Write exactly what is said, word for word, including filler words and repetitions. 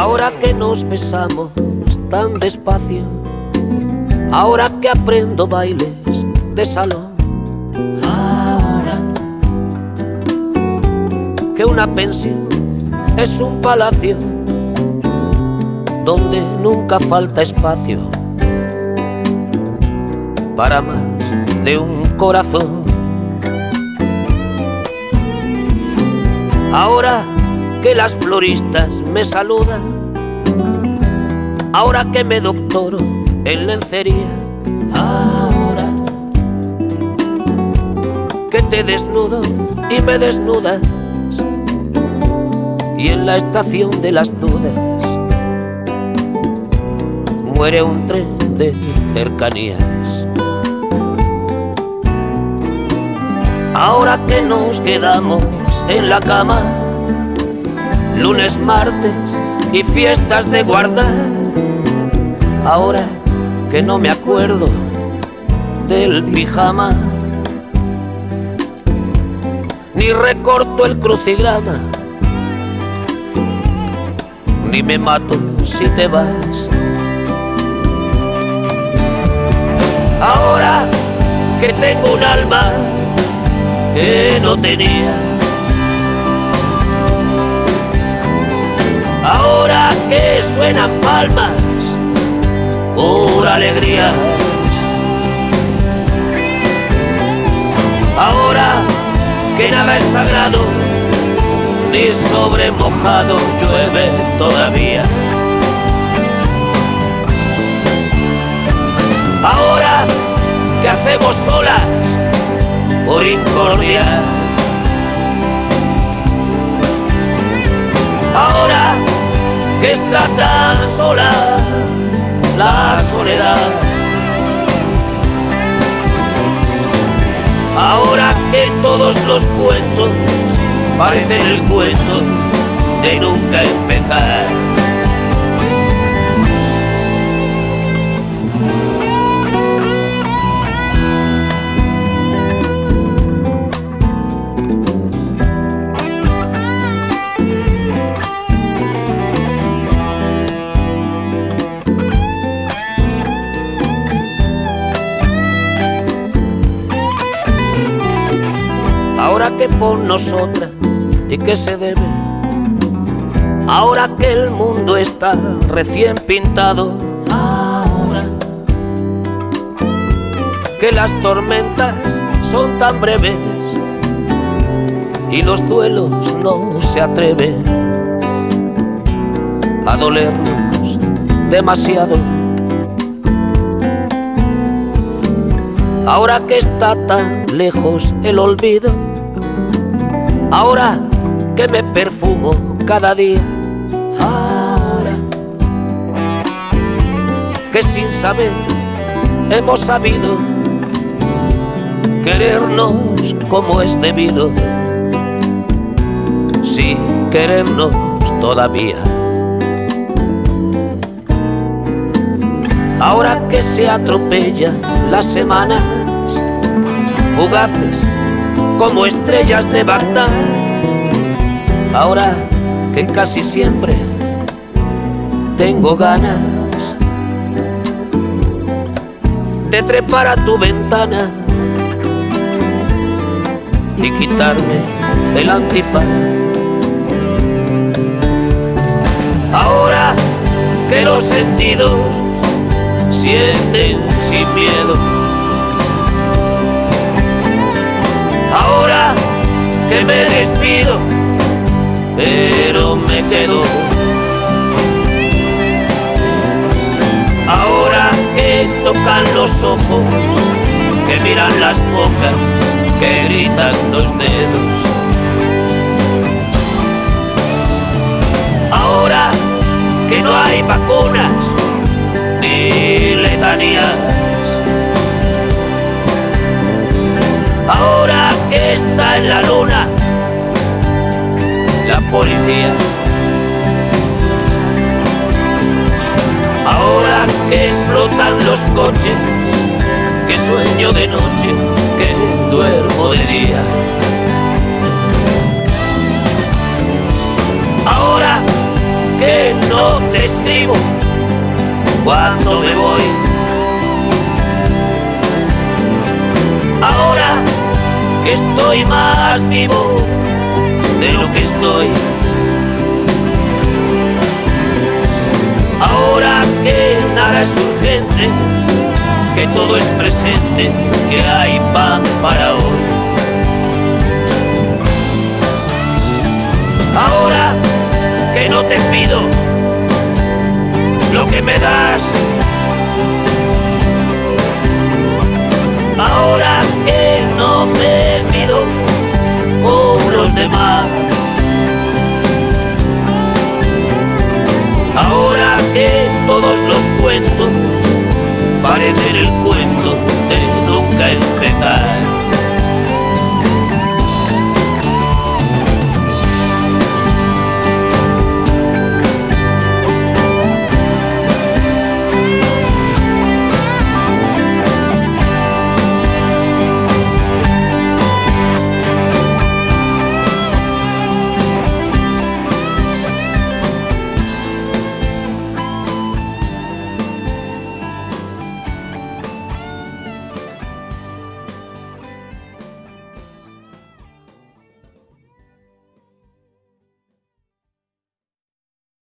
Ahora que nos besamos tan despacio, ahora que aprendo bailes de salón, ahora que una pensión es un palacio donde nunca falta espacio para más de un corazón. Ahora que las floristas me saludan, ahora que me doctoro en lencería, ahora que te desnudo y me desnudas, y en la estación de las dudas muere un tren de cercanías. Ahora que nos quedamos en la cama, lunes, martes y fiestas de guardar, ahora que no me acuerdo del pijama, ni recorto el crucigrama, ni me mato si te vas. Ahora que tengo un alma que no tenía, ahora que suenan palmas por alegrías, ahora que nada es sagrado ni sobre mojado llueve todavía, ahora que hacemos solas por incordia, ahora que está tan sola la soledad, ahora que todos los cuentos parecen el cuento de nunca empezar. Ahora que por nosotras y que se debe, ahora que el mundo está recién pintado, ahora que las tormentas son tan breves y los duelos no se atreven a dolernos demasiado, ahora que está tan lejos el olvido, ahora que me perfumo cada día, ahora que sin saber hemos sabido querernos como es debido, sin querernos todavía. Ahora que se atropellan las semanas, fugaces como estrellas de Bagdad, ahora que casi siempre tengo ganas de trepar a tu ventana y quitarme el antifaz, ahora que los sentidos sienten sin miedo, ahora que me despido pero me quedo, ahora que tocan los ojos, que miran las bocas, que gritan los dedos, ahora que no hay vacunas ni letanías, ahora que está en la luna la policía, ahora que explotan los coches, que sueño de noche, que duermo de día, ahora que no escribo cuando me voy. Ahora que estoy más vivo de lo que estoy, ahora que nada es urgente, que todo es presente, que hay pan para hoy. Ahora que no te pido lo que me das, ahora que no me pido con los demás, ahora que todos los cuentos parecen el cuento de nunca empezar.